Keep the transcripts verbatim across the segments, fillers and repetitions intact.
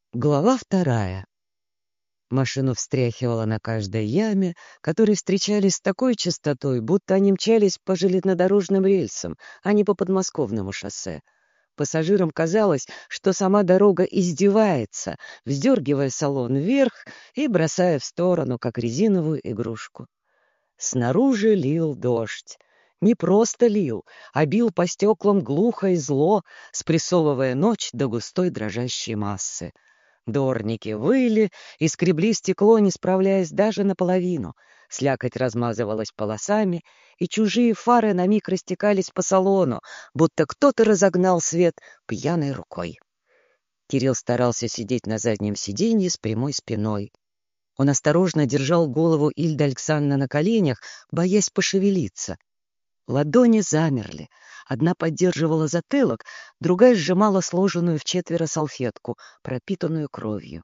Глава вторая. Машину встряхивала на каждой яме, которые встречались с такой частотой, будто они мчались по железнодорожным рельсам, а не по подмосковному шоссе. Пассажирам казалось, что сама дорога издевается, вздергивая салон вверх и бросая в сторону, как резиновую игрушку. Снаружи лил дождь. Не просто лил, а бил по стеклам глухо и зло, спрессовывая ночь до густой дрожащей массы. Дворники выли и скребли стекло, не справляясь даже наполовину. Слякоть размазывалась полосами, и чужие фары на миг растекались по салону, будто кто-то разогнал свет пьяной рукой. Кирилл старался сидеть на заднем сиденье с прямой спиной. Он осторожно держал голову Ильды Александровны на коленях, боясь пошевелиться. Ладони замерли. Одна поддерживала затылок, другая сжимала сложенную в четверо салфетку, пропитанную кровью.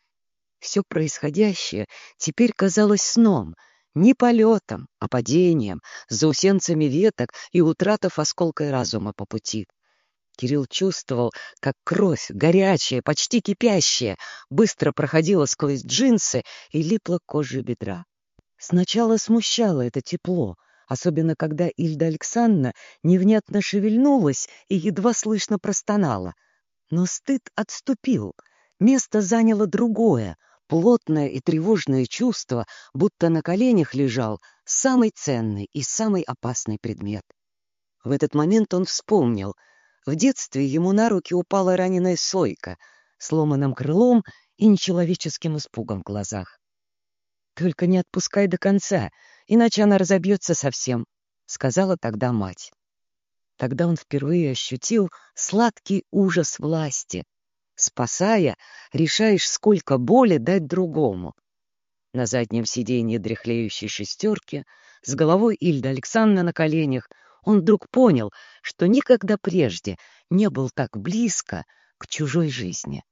Все происходящее теперь казалось сном, не полетом, а падением, заусенцами веток и утратов осколкой разума по пути. Кирилл чувствовал, как кровь, горячая, почти кипящая, быстро проходила сквозь джинсы и липла к коже бедра. Сначала смущало это тепло, особенно когда Ильда Александровна невнятно шевельнулась и едва слышно простонала. Но стыд отступил. Место заняло другое, плотное и тревожное чувство, будто на коленях лежал самый ценный и самый опасный предмет. В этот момент он вспомнил. В детстве ему на руки упала раненая сойка, сломанным крылом и нечеловеческим испугом в глазах. «Только не отпускай до конца, иначе она разобьется совсем», — сказала тогда мать. Тогда он впервые ощутил сладкий ужас власти. Спасая, решаешь, сколько боли дать другому. На заднем сиденье дряхлеющей шестерки, с головой Ильды Александровны на коленях, он вдруг понял, что никогда прежде не был так близко к чужой жизни.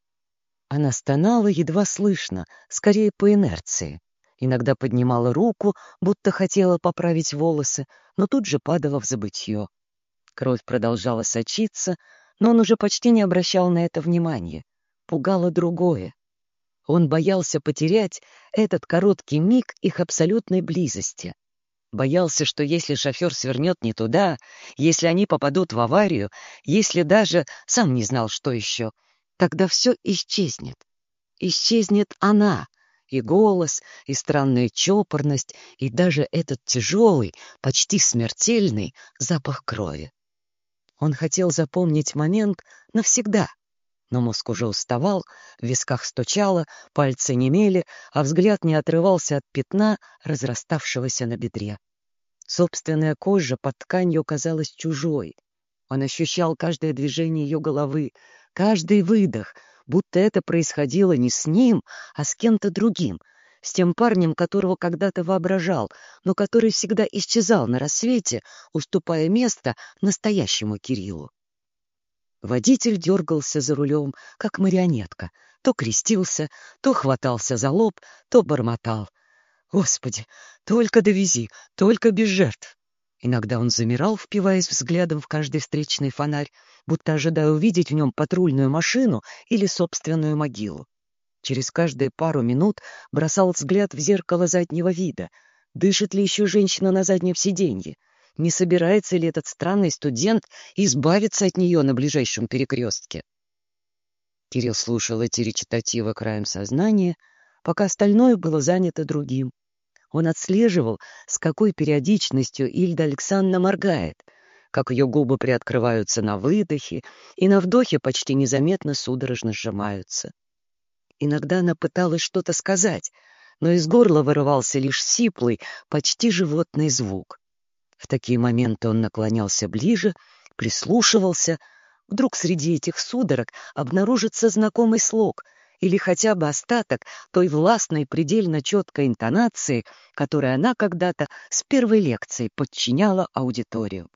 Она стонала едва слышно, скорее по инерции. Иногда поднимала руку, будто хотела поправить волосы, но тут же падала в забытье. Кровь продолжала сочиться, но он уже почти не обращал на это внимания. Пугало другое. Он боялся потерять этот короткий миг их абсолютной близости. Боялся, что если шофер свернет не туда, если они попадут в аварию, если даже сам не знал, что еще, тогда все исчезнет. Исчезнет она, и голос, и странная чопорность, и даже этот тяжелый, почти смертельный запах крови. Он хотел запомнить момент навсегда, но мозг уже уставал, в висках стучало, пальцы немели, а взгляд не отрывался от пятна, разраставшегося на бедре. Собственная кожа под тканью казалась чужой. Он ощущал каждое движение ее головы, каждый выдох, будто это происходило не с ним, а с кем-то другим, с тем парнем, которого когда-то воображал, но который всегда исчезал на рассвете, уступая место настоящему Кириллу. Водитель дергался за рулем, как марионетка, то крестился, то хватался за лоб, то бормотал. «Господи, только довези, только без жертв!» Иногда он замирал, впиваясь взглядом в каждый встречный фонарь, будто ожидая увидеть в нем патрульную машину или собственную могилу. Через каждые пару минут бросал взгляд в зеркало заднего вида. Дышит ли еще женщина на заднем сиденье? Не собирается ли этот странный студент избавиться от нее на ближайшем перекрестке? Кирилл слушал эти речитативы краем сознания, пока остальное было занято другим. Он отслеживал, с какой периодичностью Ильда Александровна моргает, как ее губы приоткрываются на выдохе и на вдохе почти незаметно судорожно сжимаются. Иногда она пыталась что-то сказать, но из горла вырывался лишь сиплый, почти животный звук. В такие моменты он наклонялся ближе, прислушивался. Вдруг среди этих судорог обнаружится знакомый слог или хотя бы остаток той властной, предельно четкой интонации, которой она когда-то с первой лекции подчиняла аудиторию.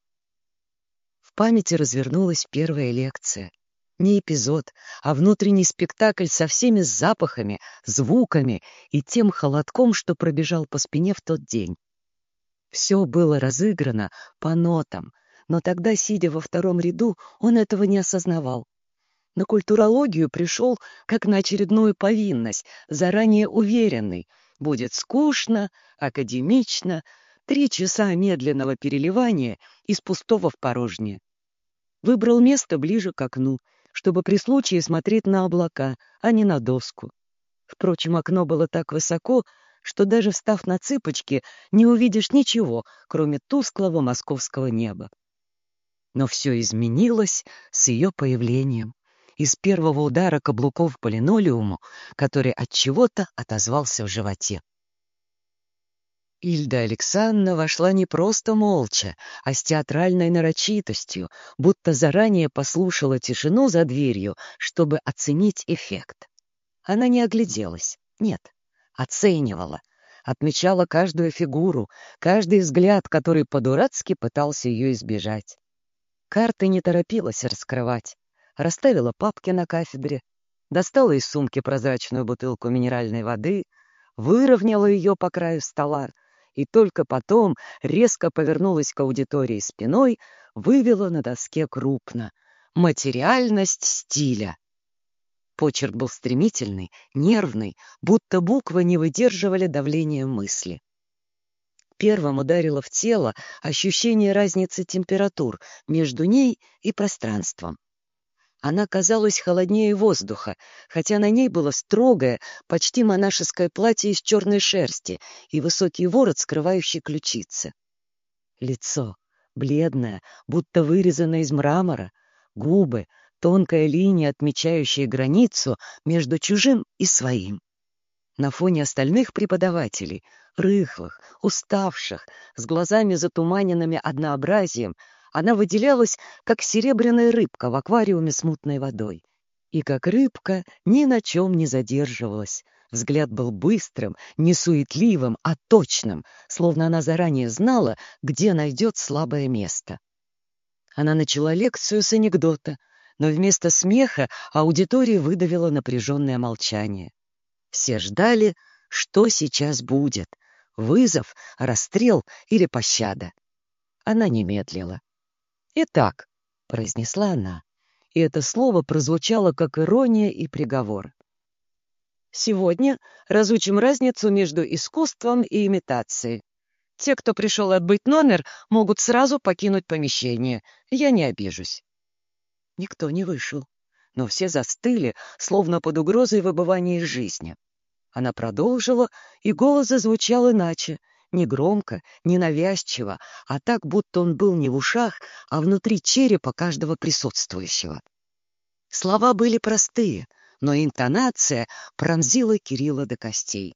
В памяти развернулась первая лекция. Не эпизод, а внутренний спектакль со всеми запахами, звуками и тем холодком, что пробежал по спине в тот день. Все было разыграно по нотам, но тогда, сидя во втором ряду, он этого не осознавал. На культурологию пришел как на очередную повинность, заранее уверенный. Будет скучно, академично, три часа медленного переливания из пустого в порожнее. Выбрал место ближе к окну, чтобы при случае смотреть на облака, а не на доску. Впрочем, окно было так высоко, что даже встав на цыпочки, не увидишь ничего, кроме тусклого московского неба. Но все изменилось с ее появлением, из первого удара каблуков по линолеуму, который от чего-то отозвался в животе. Ильда Александровна вошла не просто молча, а с театральной нарочитостью, будто заранее послушала тишину за дверью, чтобы оценить эффект. Она не огляделась, нет, оценивала, отмечала каждую фигуру, каждый взгляд, который по-дурацки пытался ее избежать. Карты не торопилась раскрывать, расставила папки на кафедре, достала из сумки прозрачную бутылку минеральной воды, выровняла ее по краю стола и только потом резко повернулась к аудитории спиной, вывела на доске крупно «Материальность стиля». Почерк был стремительный, нервный, будто буквы не выдерживали давления мысли. Первым ударило в тело ощущение разницы температур между ней и пространством. Она казалась холоднее воздуха, хотя на ней было строгое, почти монашеское платье из черной шерсти и высокий ворот, скрывающий ключицы. Лицо, бледное, будто вырезанное из мрамора, губы, тонкая линия, отмечающая границу между чужим и своим. На фоне остальных преподавателей, рыхлых, уставших, с глазами затуманенными однообразием, она выделялась, как серебряная рыбка в аквариуме с мутной водой. И как рыбка ни на чем не задерживалась. Взгляд был быстрым, не суетливым, а точным, словно она заранее знала, где найдет слабое место. Она начала лекцию с анекдота, но вместо смеха аудитория выдавила напряженное молчание. Все ждали, что сейчас будет — вызов, расстрел или пощада. Она не медлила. «Итак», — произнесла она, и это слово прозвучало как ирония и приговор. «Сегодня разучим разницу между искусством и имитацией. Те, кто пришел отбыть номер, могут сразу покинуть помещение. Я не обижусь». Никто не вышел, но все застыли, словно под угрозой выбывания из жизни. Она продолжила, и голос зазвучал иначе, не громко, не навязчиво, а так, будто он был не в ушах, а внутри черепа каждого присутствующего. Слова были простые, но интонация пронзила Кирилла до костей.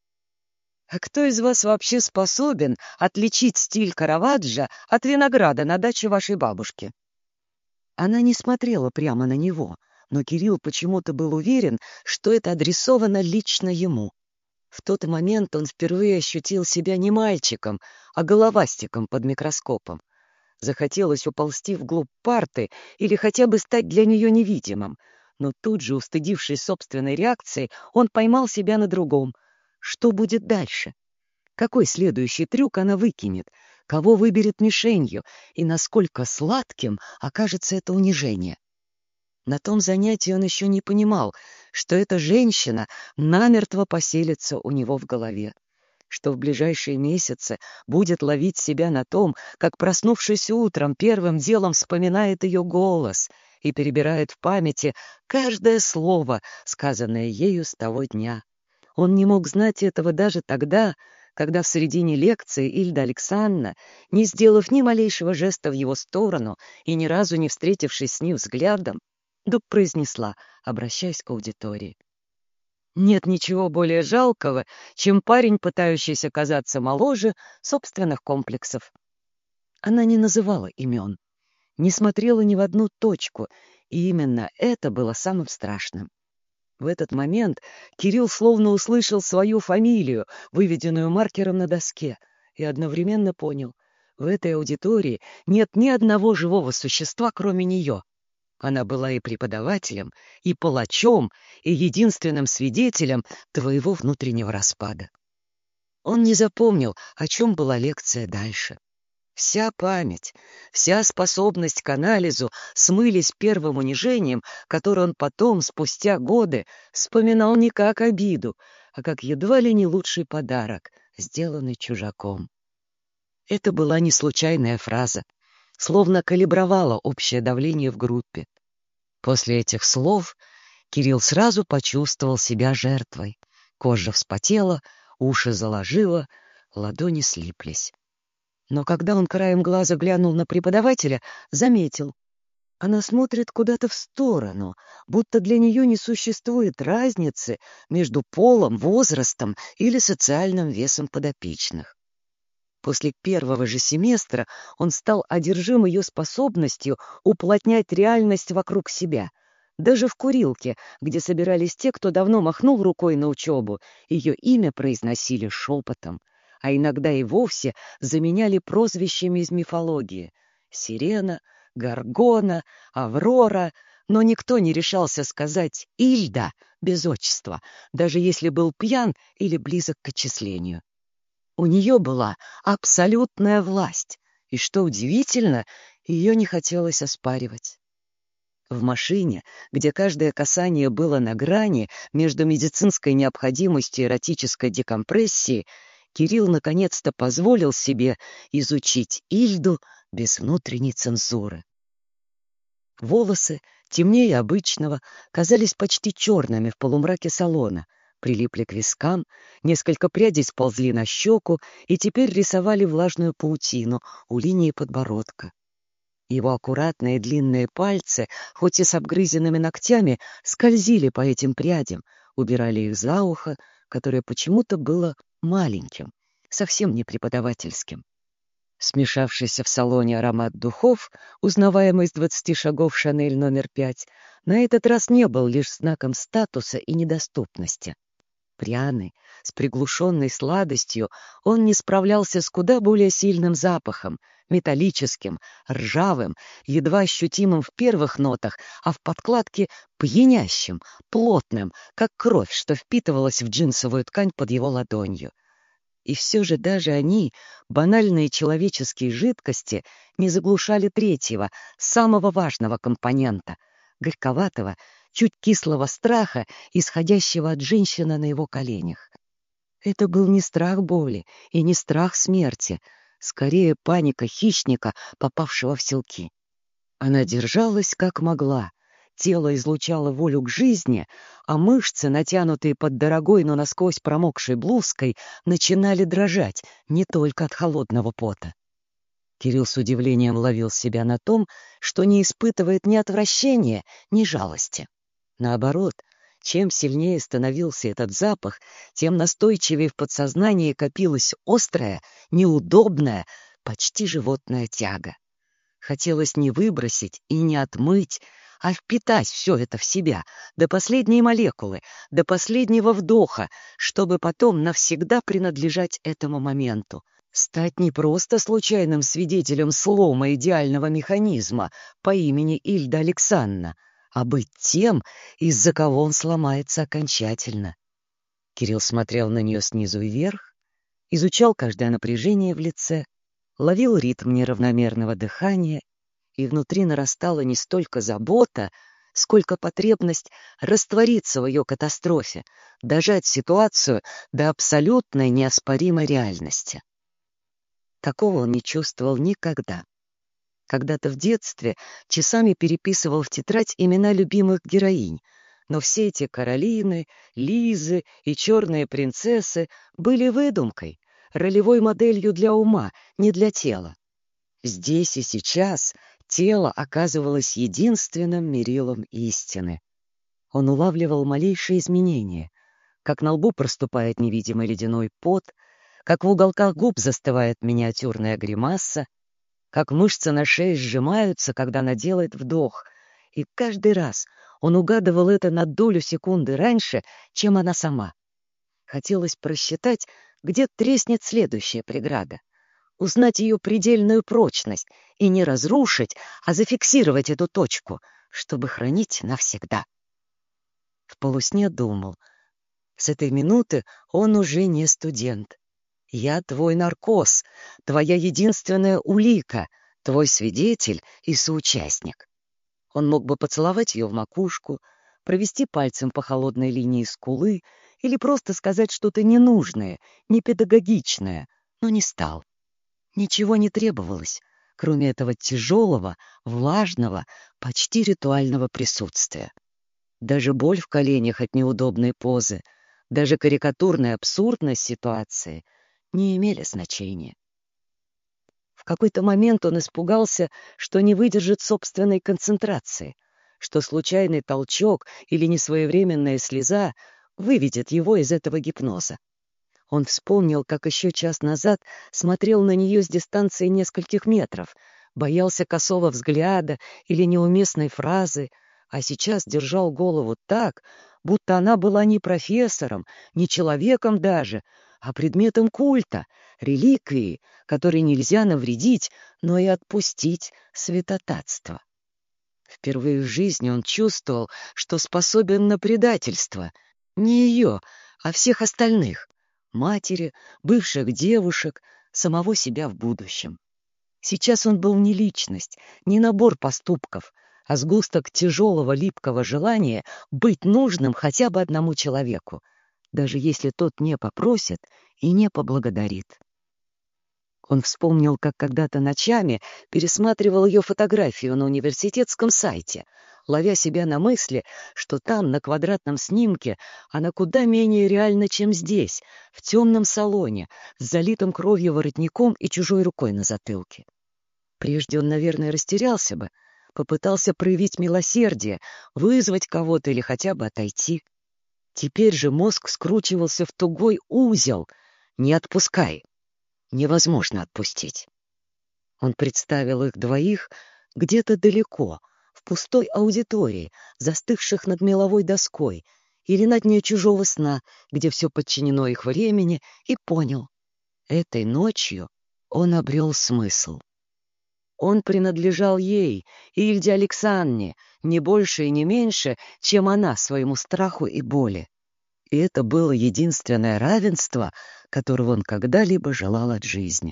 «А кто из вас вообще способен отличить стиль Караваджо от винограда на даче вашей бабушки?» Она не смотрела прямо на него, но Кирилл почему-то был уверен, что это адресовано лично ему. В тот момент он впервые ощутил себя не мальчиком, а головастиком под микроскопом. Захотелось уползти вглубь парты или хотя бы стать для нее невидимым. Но тут же, устыдившись собственной реакцией, он поймал себя на другом. Что будет дальше? Какой следующий трюк она выкинет? Кого выберет мишенью? И насколько сладким окажется это унижение? На том занятии он еще не понимал, что эта женщина намертво поселится у него в голове, что в ближайшие месяцы будет ловить себя на том, как, проснувшись утром, первым делом вспоминает ее голос и перебирает в памяти каждое слово, сказанное ею с того дня. Он не мог знать этого даже тогда, когда в середине лекции Ильда Александровна, не сделав ни малейшего жеста в его сторону и ни разу не встретившись с ним взглядом, вдруг произнесла, обращаясь к аудитории: «Нет ничего более жалкого, чем парень, пытающийся казаться моложе собственных комплексов». Она не называла имен, не смотрела ни в одну точку, и именно это было самым страшным. В этот момент Кирилл словно услышал свою фамилию, выведенную маркером на доске, и одновременно понял: в этой аудитории нет ни одного живого существа, кроме нее. Она была и преподавателем, и палачом, и единственным свидетелем твоего внутреннего распада. Он не запомнил, о чем была лекция дальше. Вся память, вся способность к анализу смылись первым унижением, которое он потом, спустя годы, вспоминал не как обиду, а как едва ли не лучший подарок, сделанный чужаком. Это была не случайная фраза, словно калибровала общее давление в группе. После этих слов Кирилл сразу почувствовал себя жертвой. Кожа вспотела, уши заложило, ладони слиплись. Но когда он краем глаза глянул на преподавателя, заметил. Она смотрит куда-то в сторону, будто для нее не существует разницы между полом, возрастом или социальным весом подопечных. После первого же семестра он стал одержим ее способностью уплотнять реальность вокруг себя. Даже в курилке, где собирались те, кто давно махнул рукой на учебу, ее имя произносили шепотом, а иногда и вовсе заменяли прозвищами из мифологии — Сирена, Гаргона, Аврора, но никто не решался сказать «Ильда» без отчества, даже если был пьян или близок к отчислению. У нее была абсолютная власть, и, что удивительно, ее не хотелось оспаривать. В машине, где каждое касание было на грани между медицинской необходимостью и эротической декомпрессией, Кирилл наконец-то позволил себе изучить Ильду без внутренней цензуры. Волосы, темнее обычного, казались почти черными в полумраке салона, прилипли к вискам, несколько прядей сползли на щеку и теперь рисовали влажную паутину у линии подбородка. Его аккуратные длинные пальцы, хоть и с обгрызенными ногтями, скользили по этим прядям, убирали их за ухо, которое почему-то было маленьким, совсем не преподавательским. Смешавшийся в салоне аромат духов, узнаваемый с двадцати шагов «Шанель номер пять», на этот раз не был лишь знаком статуса и недоступности. Пряный, с приглушенной сладостью, он не справлялся с куда более сильным запахом, металлическим, ржавым, едва ощутимым в первых нотах, а в подкладке пьянящим, плотным, как кровь, что впитывалась в джинсовую ткань под его ладонью. И все же даже они, банальные человеческие жидкости, не заглушали третьего, самого важного компонента — горьковатого, чуть кислого страха, исходящего от женщины на его коленях. Это был не страх боли и не страх смерти, скорее паника хищника, попавшего в селки. Она держалась как могла. Тело излучало волю к жизни, а мышцы, натянутые под дорогой, но насквозь промокшей блузкой, начинали дрожать не только от холодного пота. Кирилл с удивлением ловил себя на том, что не испытывает ни отвращения, ни жалости. Наоборот, чем сильнее становился этот запах, тем настойчивее в подсознании копилась острая, неудобная, почти животная тяга. Хотелось не выбросить и не отмыть, а впитать все это в себя, до последней молекулы, до последнего вдоха, чтобы потом навсегда принадлежать этому моменту, стать не просто случайным свидетелем слома идеального механизма по имени Ильда Александровна, а быть тем, из-за кого он сломается окончательно. Кирилл смотрел на нее снизу вверх, изучал каждое напряжение в лице, ловил ритм неравномерного дыхания, и внутри нарастала не столько забота, сколько потребность раствориться в ее катастрофе, дожать ситуацию до абсолютной неоспоримой реальности. Такого он не чувствовал никогда. Когда-то в детстве часами переписывал в тетрадь имена любимых героинь, но все эти Каролины, Лизы и черные принцессы были выдумкой, ролевой моделью для ума, не для тела. Здесь и сейчас тело оказывалось единственным мерилом истины. Он улавливал малейшие изменения, как на лбу проступает невидимый ледяной пот, как в уголках губ застывает миниатюрная гримаса, как мышцы на шее сжимаются, когда она делает вдох, и каждый раз он угадывал это на долю секунды раньше, чем она сама. Хотелось просчитать, где треснет следующая преграда, узнать ее предельную прочность и не разрушить, а зафиксировать эту точку, чтобы хранить навсегда. В полусне думал, с этой минуты он уже не студент. Я твой наркоз, твоя единственная улика, твой свидетель и соучастник. Он мог бы поцеловать ее в макушку, провести пальцем по холодной линии скулы или просто сказать что-то ненужное, непедагогичное, но не стал. Ничего не требовалось, кроме этого тяжелого, влажного, почти ритуального присутствия. Даже боль в коленях от неудобной позы, даже карикатурная абсурдность ситуации не имели значения. В какой-то момент он испугался, что не выдержит собственной концентрации, что случайный толчок или несвоевременная слеза выведет его из этого гипноза. Он вспомнил, как еще час назад смотрел на нее с дистанции нескольких метров, боялся косого взгляда или неуместной фразы, а сейчас держал голову так, будто она была не профессором, не человеком даже, а предметом культа, реликвией, которой нельзя навредить, но и отпустить святотатство. Впервые в жизни он чувствовал, что способен на предательство. Не ее, а всех остальных. Матери, бывших девушек, самого себя в будущем. Сейчас он был не личность, не набор поступков, а сгусток тяжелого липкого желания быть нужным хотя бы одному человеку, даже если тот не попросит и не поблагодарит. Он вспомнил, как когда-то ночами пересматривал ее фотографию на университетском сайте, ловя себя на мысли, что там, на квадратном снимке, она куда менее реальна, чем здесь, в темном салоне, с залитым кровью воротником и чужой рукой на затылке. Прежде он, наверное, растерялся бы, попытался проявить милосердие, вызвать кого-то или хотя бы отойти. Теперь же мозг скручивался в тугой узел. «Не отпускай!» Невозможно отпустить. Он представил их двоих где-то далеко, в пустой аудитории, застывших над меловой доской, или на дне чужого сна, где все подчинено их времени, и понял. Этой ночью он обрел смысл. Он принадлежал ей, Ильде Александре, не больше и не меньше, чем она своему страху и боли. И это было единственное равенство, которого он когда-либо желал от жизни.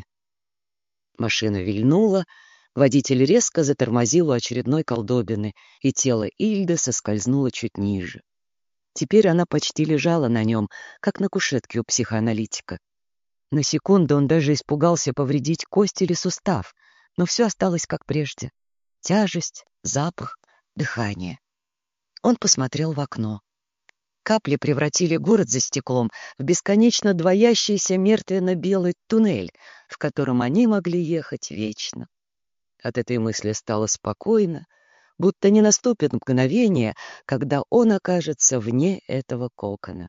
Машина вильнула, водитель резко затормозил у очередной колдобины, и тело Ильды соскользнуло чуть ниже. Теперь она почти лежала на нем, как на кушетке у психоаналитика. На секунду он даже испугался повредить кость или сустав, но все осталось как прежде. Тяжесть, запах, дыхание. Он посмотрел в окно. Капли превратили город за стеклом в бесконечно двоящийся мертвенно-белый туннель, в котором они могли ехать вечно. От этой мысли стало спокойно, будто не наступит мгновение, когда он окажется вне этого кокона.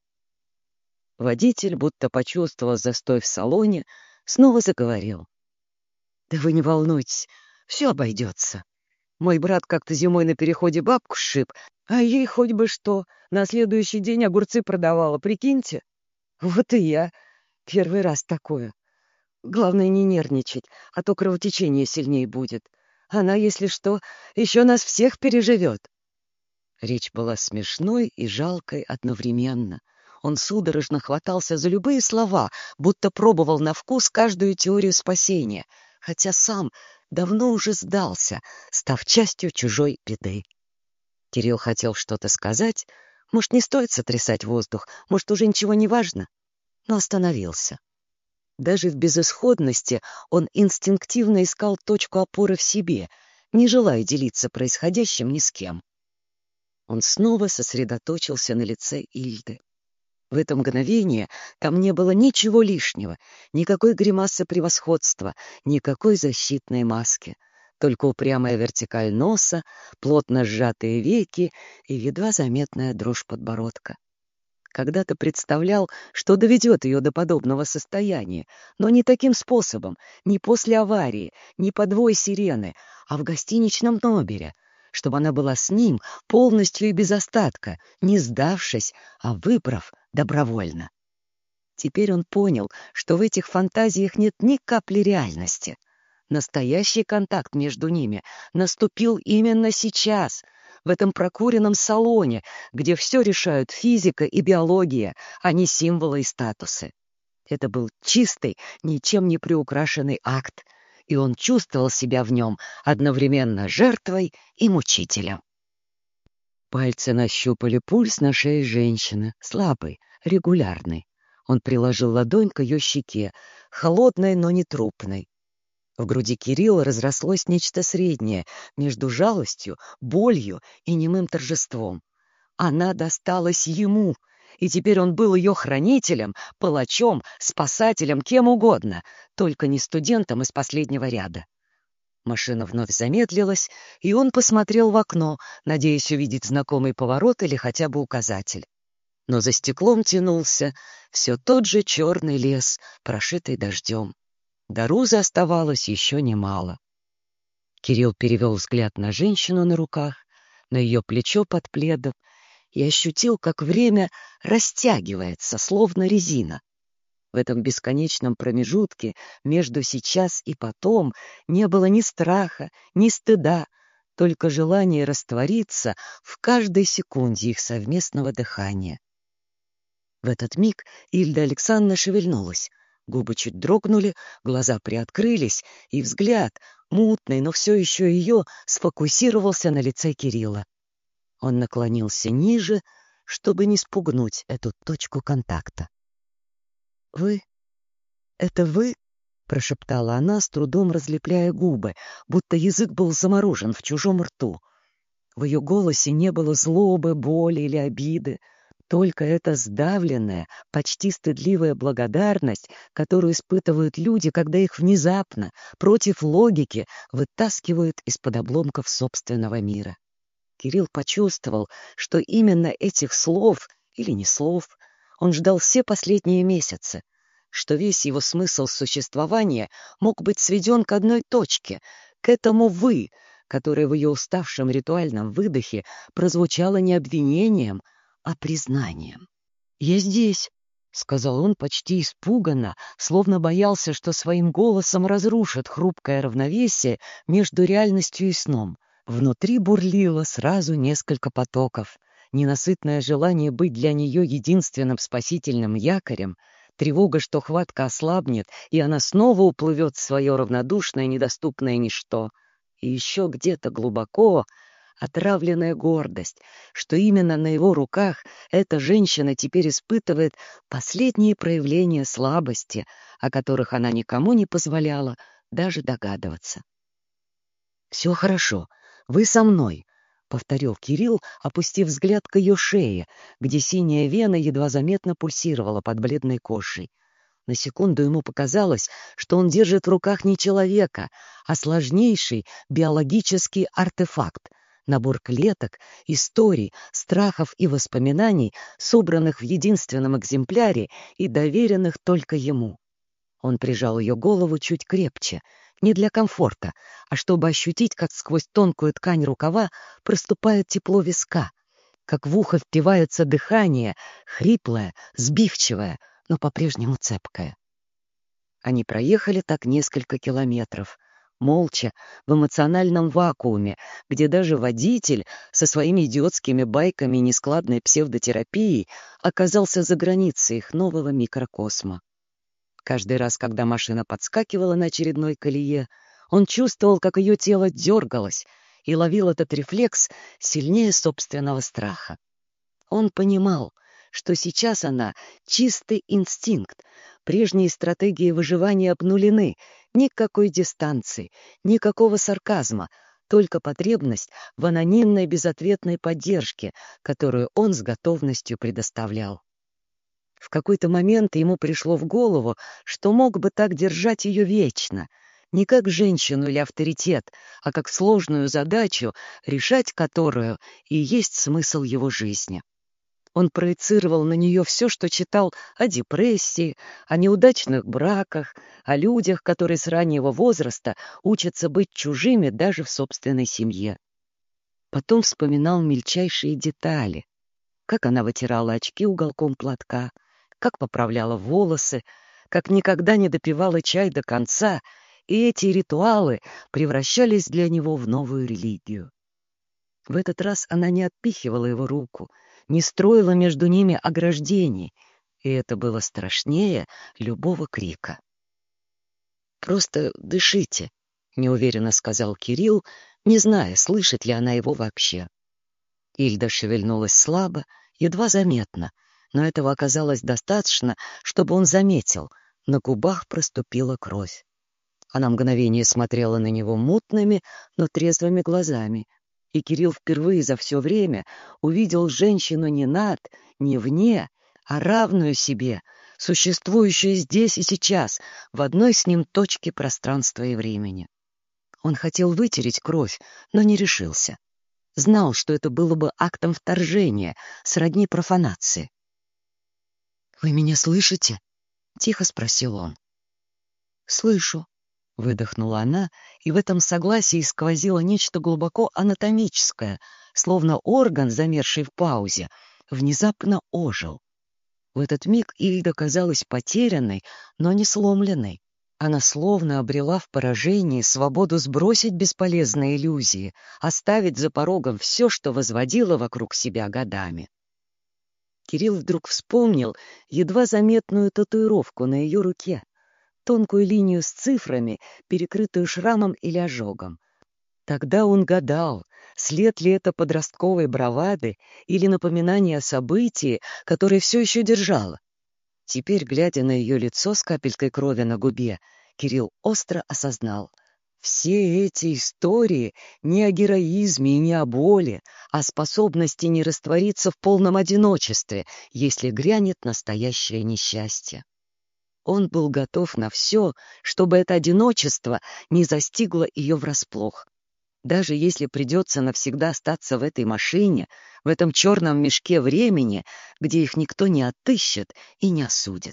Водитель, будто почувствовав застой в салоне, снова заговорил. «Да вы не волнуйтесь, все обойдется. Мой брат как-то зимой на переходе бабку сшиб, а ей хоть бы что, на следующий день огурцы продавала, прикиньте. Вот и я. Первый раз такое. Главное не нервничать, а то кровотечение сильнее будет. Она, если что, еще нас всех переживет». Речь была смешной и жалкой одновременно. Он судорожно хватался за любые слова, будто пробовал на вкус каждую теорию спасения, хотя сам давно уже сдался, став частью чужой беды. Кирилл хотел что-то сказать, может, не стоит сотрясать воздух, может, уже ничего не важно, но остановился. Даже в безысходности он инстинктивно искал точку опоры в себе, не желая делиться происходящим ни с кем. Он снова сосредоточился на лице Ильды. В это мгновение там не было ничего лишнего, никакой гримасы превосходства, никакой защитной маски, только упрямая вертикаль носа, плотно сжатые веки и едва заметная дрожь подбородка. Когда-то представлял, что доведет ее до подобного состояния, но не таким способом, не после аварии, не под вой сирены, а в гостиничном номере, чтобы она была с ним полностью и без остатка, не сдавшись, а выбрав добровольно. Теперь он понял, что в этих фантазиях нет ни капли реальности. Настоящий контакт между ними наступил именно сейчас, в этом прокуренном салоне, где все решают физика и биология, а не символы и статусы. Это был чистый, ничем не приукрашенный акт, и он чувствовал себя в нем одновременно жертвой и мучителем. Пальцы нащупали пульс на шее женщины, слабый, регулярный. Он приложил ладонь к ее щеке, холодной, но не трупной. В груди Кирилла разрослось нечто среднее между жалостью, болью и немым торжеством. Она досталась ему, и теперь он был ее хранителем, палачом, спасателем, кем угодно, только не студентом из последнего ряда. Машина вновь замедлилась, и он посмотрел в окно, надеясь увидеть знакомый поворот или хотя бы указатель. Но за стеклом тянулся все тот же черный лес, прошитый дождем. До Рузы оставалось еще немало. Кирилл перевел взгляд на женщину на руках, на ее плечо под пледом, и ощутил, как время растягивается, словно резина. В этом бесконечном промежутке между сейчас и потом не было ни страха, ни стыда, только желание раствориться в каждой секунде их совместного дыхания. В этот миг Ильда Александровна шевельнулась. Губы чуть дрогнули, глаза приоткрылись, и взгляд, мутный, но все еще ее, сфокусировался на лице Кирилла. Он наклонился ниже, чтобы не спугнуть эту точку контакта. «Вы? Это вы?» — прошептала она, с трудом разлепляя губы, будто язык был заморожен в чужом рту. В ее голосе не было злобы, боли или обиды, только эта сдавленная, почти стыдливая благодарность, которую испытывают люди, когда их внезапно, против логики, вытаскивают из-под обломков собственного мира. Кирилл почувствовал, что именно этих слов, или не слов, он ждал все последние месяцы, что весь его смысл существования мог быть сведен к одной точке, к этому «вы», которое в ее уставшем ритуальном выдохе прозвучало не обвинением, а признанием. «Я здесь», — сказал он почти испуганно, словно боялся, что своим голосом разрушит хрупкое равновесие между реальностью и сном. Внутри бурлило сразу несколько потоков. Ненасытное желание быть для нее единственным спасительным якорем, тревога, что хватка ослабнет, и она снова уплывет в свое равнодушное, недоступное ничто. И еще где-то глубоко отравленная гордость, что именно на его руках эта женщина теперь испытывает последние проявления слабости, о которых она никому не позволяла даже догадываться. «Все хорошо, вы со мной», — повторил Кирилл, опустив взгляд к ее шее, где синяя вена едва заметно пульсировала под бледной кожей. На секунду ему показалось, что он держит в руках не человека, а сложнейший биологический артефакт, набор клеток, историй, страхов и воспоминаний, собранных в единственном экземпляре и доверенных только ему. Он прижал ее голову чуть крепче, не для комфорта, а чтобы ощутить, как сквозь тонкую ткань рукава проступает тепло виска, как в ухо впивается дыхание, хриплое, сбивчивое, но по-прежнему цепкое. Они проехали так несколько километров, молча, в эмоциональном вакууме, где даже водитель со своими идиотскими байками и нескладной псевдотерапией оказался за границей их нового микрокосма. Каждый раз, когда машина подскакивала на очередной колее, он чувствовал, как ее тело дергалось, и ловил этот рефлекс сильнее собственного страха. Он понимал, что сейчас она — чистый инстинкт, прежние стратегии выживания обнулены, никакой дистанции, никакого сарказма, только потребность в анонимной безответной поддержке, которую он с готовностью предоставлял. В какой-то момент ему пришло в голову, что мог бы так держать ее вечно, не как женщину или авторитет, а как сложную задачу, решать которую и есть смысл его жизни. Он проецировал на нее все, что читал о депрессии, о неудачных браках, о людях, которые с раннего возраста учатся быть чужими даже в собственной семье. Потом вспоминал мельчайшие детали, как она вытирала очки уголком платка, как поправляла волосы, как никогда не допивала чай до конца, и эти ритуалы превращались для него в новую религию. В этот раз она не отпихивала его руку, не строила между ними ограждений, и это было страшнее любого крика. «Просто дышите», — неуверенно сказал Кирилл, не зная, слышит ли она его вообще. Ильда шевельнулась слабо, едва заметно, но этого оказалось достаточно, чтобы он заметил. На губах проступила кровь. Она мгновение смотрела на него мутными, но трезвыми глазами, и Кирилл впервые за все время увидел женщину не над, не вне, а равную себе, существующую здесь и сейчас, в одной с ним точке пространства и времени. Он хотел вытереть кровь, но не решился. Знал, что это было бы актом вторжения, сродни профанации. «Вы меня слышите?» — тихо спросил он. «Слышу», — выдохнула она, и в этом согласии сквозило нечто глубоко анатомическое, словно орган, замерший в паузе, внезапно ожил. В этот миг Ильда казалась потерянной, но не сломленной. Она словно обрела в поражении свободу сбросить бесполезные иллюзии, оставить за порогом все, что возводила вокруг себя годами. Кирилл вдруг вспомнил едва заметную татуировку на ее руке, тонкую линию с цифрами, перекрытую шрамом или ожогом. Тогда он гадал, след ли это подростковой бравады или напоминание о событии, которое все еще держало. Теперь, глядя на ее лицо с капелькой крови на губе, Кирилл остро осознал: все эти истории не о героизме и не о боли, а о способности не раствориться в полном одиночестве, если грянет настоящее несчастье. Он был готов на все, чтобы это одиночество не застигло ее врасплох. Даже если придется навсегда остаться в этой машине, в этом черном мешке времени, где их никто не отыщет и не осудит.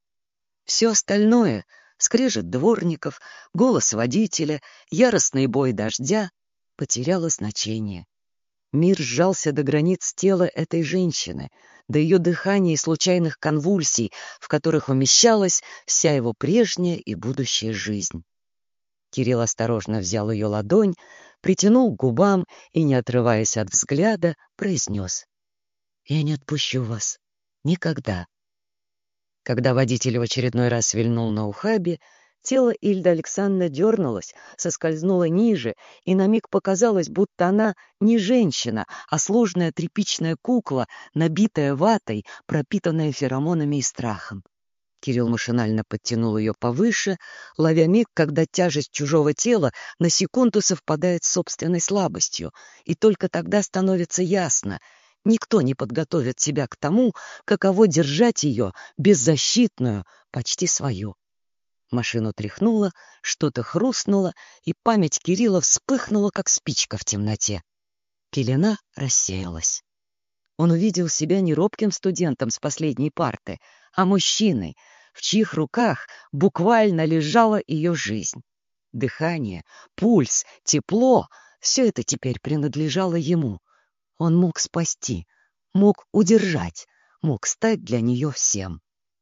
Все остальное — скрежет дворников, голос водителя, яростный бой дождя — потеряло значение. Мир сжался до границ тела этой женщины, до ее дыхания и случайных конвульсий, в которых умещалась вся его прежняя и будущая жизнь. Кирилл осторожно взял ее ладонь, притянул к губам и, не отрываясь от взгляда, произнес: «Я не отпущу вас. Никогда». Когда водитель в очередной раз вильнул на ухабе, тело Ильды Александровны дернулось, соскользнуло ниже, и на миг показалось, будто она не женщина, а сложная тряпичная кукла, набитая ватой, пропитанная феромонами и страхом. Кирилл машинально подтянул ее повыше, ловя миг, когда тяжесть чужого тела на секунду совпадает с собственной слабостью, и только тогда становится ясно — никто не подготовит себя к тому, каково держать ее, беззащитную, почти свою. Машину тряхнуло, что-то хрустнуло, и память Кирилла вспыхнула, как спичка в темноте. Пелена рассеялась. Он увидел себя не робким студентом с последней парты, а мужчиной, в чьих руках буквально лежала ее жизнь. Дыхание, пульс, тепло — все это теперь принадлежало ему. Он мог спасти, мог удержать, мог стать для нее всем.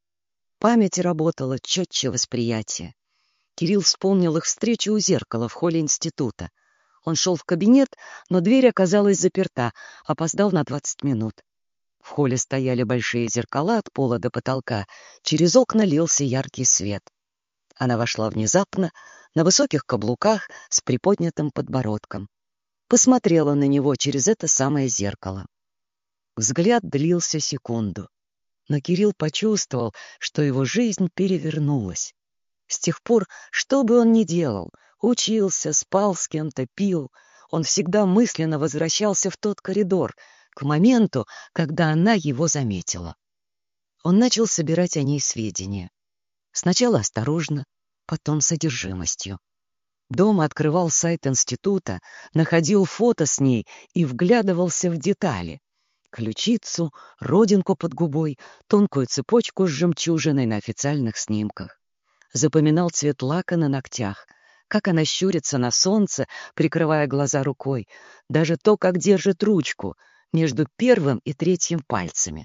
Память работала четче восприятия. Кирилл вспомнил их встречу у зеркала в холле института. Он шел в кабинет, но дверь оказалась заперта, опоздал на двадцать минут. В холле стояли большие зеркала от пола до потолка, через окна лился яркий свет. Она вошла внезапно, на высоких каблуках, с приподнятым подбородком. Посмотрела на него через это самое зеркало. Взгляд длился секунду, но Кирилл почувствовал, что его жизнь перевернулась. С тех пор, что бы он ни делал, учился, спал с кем-то, пил, он всегда мысленно возвращался в тот коридор, к моменту, когда она его заметила. Он начал собирать о ней сведения. Сначала осторожно, потом с одержимостью. Дома открывал сайт института, находил фото с ней и вглядывался в детали. Ключицу, родинку под губой, тонкую цепочку с жемчужиной на официальных снимках. Запоминал цвет лака на ногтях, как она щурится на солнце, прикрывая глаза рукой, даже то, как держит ручку между первым и третьим пальцами.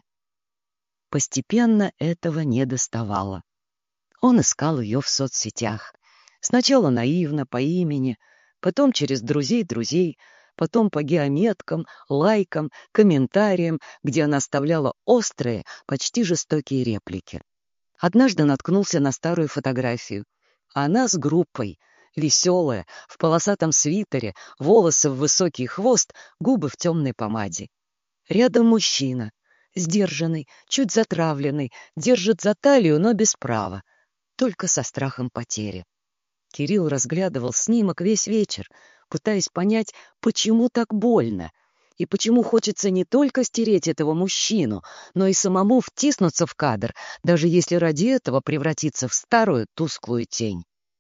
Постепенно этого не доставало. Он искал ее в соцсетях. Сначала наивно, по имени, потом через друзей друзей, потом по геометкам, лайкам, комментариям, где она оставляла острые, почти жестокие реплики. Однажды наткнулся на старую фотографию. Она с группой, веселая, в полосатом свитере, волосы в высокий хвост, губы в темной помаде. Рядом мужчина, сдержанный, чуть затравленный, держит за талию, но без права, только со страхом потери. Кирилл разглядывал снимок весь вечер, пытаясь понять, почему так больно, и почему хочется не только стереть этого мужчину, но и самому втиснуться в кадр, даже если ради этого превратиться в старую тусклую тень.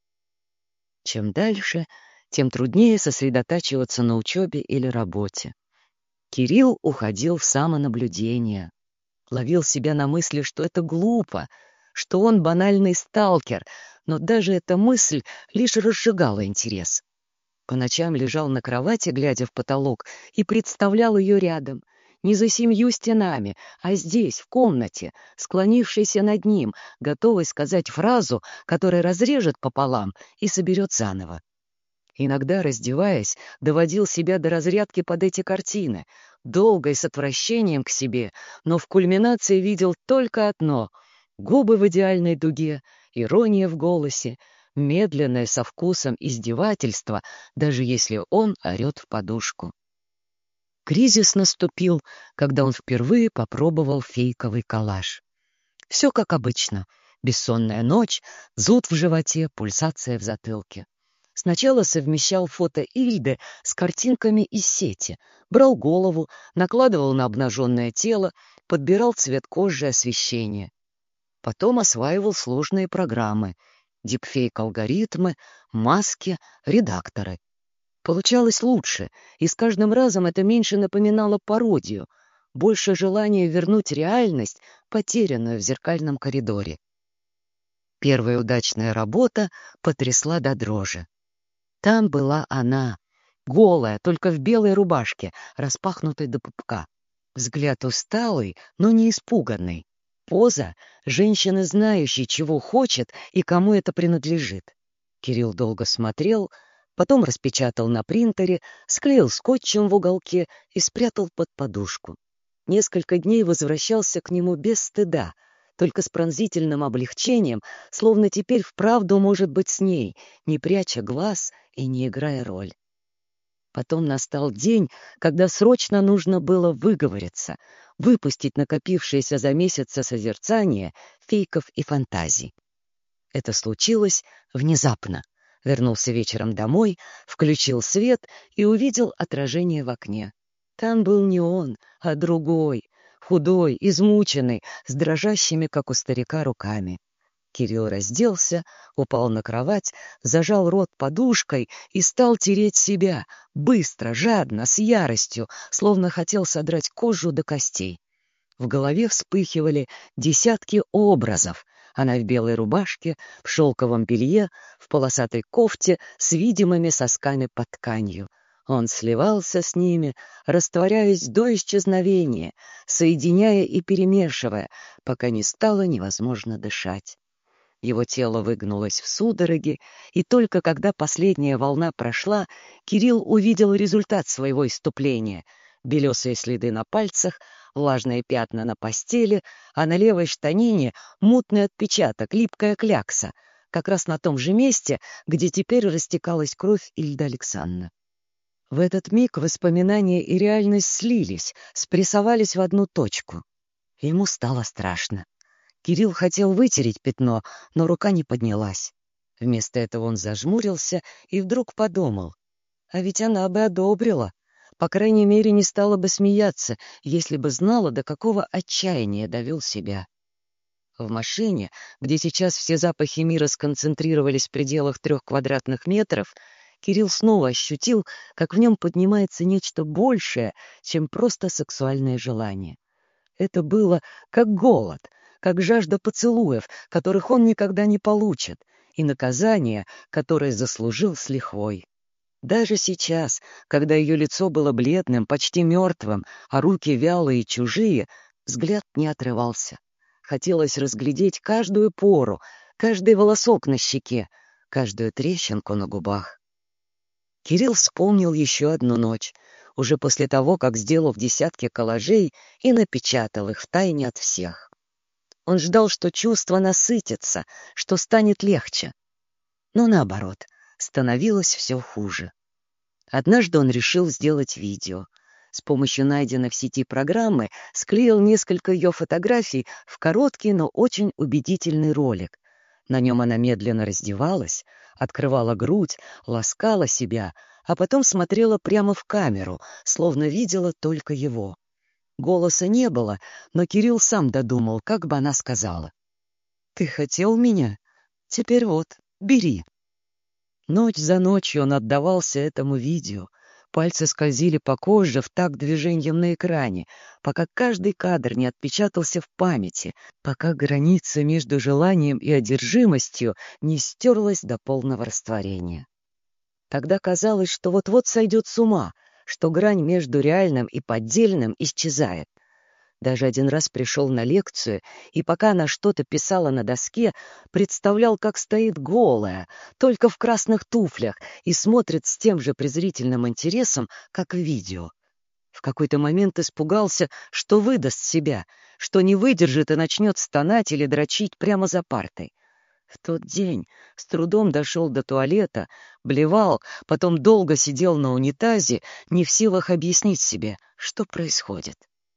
Чем дальше, тем труднее сосредотачиваться на учебе или работе. Кирилл уходил в самонаблюдение, ловил себя на мысли, что это глупо, что он банальный сталкер, но даже эта мысль лишь разжигала интерес. По ночам лежал на кровати, глядя в потолок, и представлял ее рядом, не за семью стенами, а здесь, в комнате, склонившейся над ним, готовой сказать фразу, которая разрежет пополам и соберет заново. Иногда, раздеваясь, доводил себя до разрядки под эти картины, долго и с отвращением к себе, но в кульминации видел только одно — губы в идеальной дуге, ирония в голосе, медленное со вкусом издевательство, даже если он орет в подушку. Кризис наступил, когда он впервые попробовал фейковый коллаж. Все как обычно. Бессонная ночь, зуд в животе, пульсация в затылке. Сначала совмещал фото Ильды с картинками из сети, брал голову, накладывал на обнаженное тело, подбирал цвет кожи и освещение. Потом осваивал сложные программы — дипфейк-алгоритмы, маски, редакторы. Получалось лучше, и с каждым разом это меньше напоминало пародию, больше желания вернуть реальность, потерянную в зеркальном коридоре. Первая удачная работа потрясла до дрожи. Там была она, голая, только в белой рубашке, распахнутой до пупка. Взгляд усталый, но не испуганный. Поза женщины, знающей, чего хочет и кому это принадлежит. Кирилл долго смотрел, потом распечатал на принтере, склеил скотчем в уголке и спрятал под подушку. Несколько дней возвращался к нему без стыда, только с пронзительным облегчением, словно теперь вправду может быть с ней, не пряча глаз и не играя роль. Потом настал день, когда срочно нужно было выговориться, выпустить накопившееся за месяцы созерцание фейков и фантазий. Это случилось внезапно. Вернулся вечером домой, включил свет и увидел отражение в окне. Там был не он, а другой, худой, измученный, с дрожащими, как у старика, руками. Кирилл разделся, упал на кровать, зажал рот подушкой и стал тереть себя, быстро, жадно, с яростью, словно хотел содрать кожу до костей. В голове вспыхивали десятки образов. Она в белой рубашке, в шелковом белье, в полосатой кофте с видимыми сосками под тканью. Он сливался с ними, растворяясь до исчезновения, соединяя и перемешивая, пока не стало невозможно дышать. Его тело выгнулось в судороги, и только когда последняя волна прошла, Кирилл увидел результат своего исступления — белесые следы на пальцах, влажные пятна на постели, а на левой штанине мутный отпечаток, липкая клякса, как раз на том же месте, где теперь растекалась кровь Ильды Александровны. В этот миг воспоминания и реальность слились, спрессовались в одну точку. Ему стало страшно. Кирилл хотел вытереть пятно, но рука не поднялась. Вместо этого он зажмурился и вдруг подумал: а ведь она бы одобрила. По крайней мере, не стала бы смеяться, если бы знала, до какого отчаяния довел себя. В машине, где сейчас все запахи мира сконцентрировались в пределах трех квадратных метров, Кирилл снова ощутил, как в нем поднимается нечто большее, чем просто сексуальное желание. Это было как голод, как жажда поцелуев, которых он никогда не получит, и наказание, которое заслужил с лихвой. Даже сейчас, когда ее лицо было бледным, почти мертвым, а руки вялые и чужие, взгляд не отрывался. Хотелось разглядеть каждую пору, каждый волосок на щеке, каждую трещинку на губах. Кирилл вспомнил еще одну ночь, уже после того, как сделал десятки коллажей и напечатал их втайне от всех. Он ждал, что чувство насытится, что станет легче. Но наоборот, становилось все хуже. Однажды он решил сделать видео. С помощью найденной в сети программы склеил несколько ее фотографий в короткий, но очень убедительный ролик. На нем она медленно раздевалась, открывала грудь, ласкала себя, а потом смотрела прямо в камеру, словно видела только его. Голоса не было, но Кирилл сам додумал, как бы она сказала. «Ты хотел меня? Теперь вот, бери». Ночь за ночью он отдавался этому видео. Пальцы скользили по коже в такт движением на экране, пока каждый кадр не отпечатался в памяти, пока граница между желанием и одержимостью не стерлась до полного растворения. Тогда казалось, что вот-вот сойдет с ума, что грань между реальным и поддельным исчезает. Даже один раз пришел на лекцию, и пока она что-то писала на доске, представлял, как стоит голая, только в красных туфлях, и смотрит с тем же презрительным интересом, как в видео. В какой-то момент испугался, что выдаст себя, что не выдержит и начнет стонать или дрочить прямо за партой. В тот день с трудом дошел до туалета, блевал, потом долго сидел на унитазе, не в силах объяснить себе, что происходит.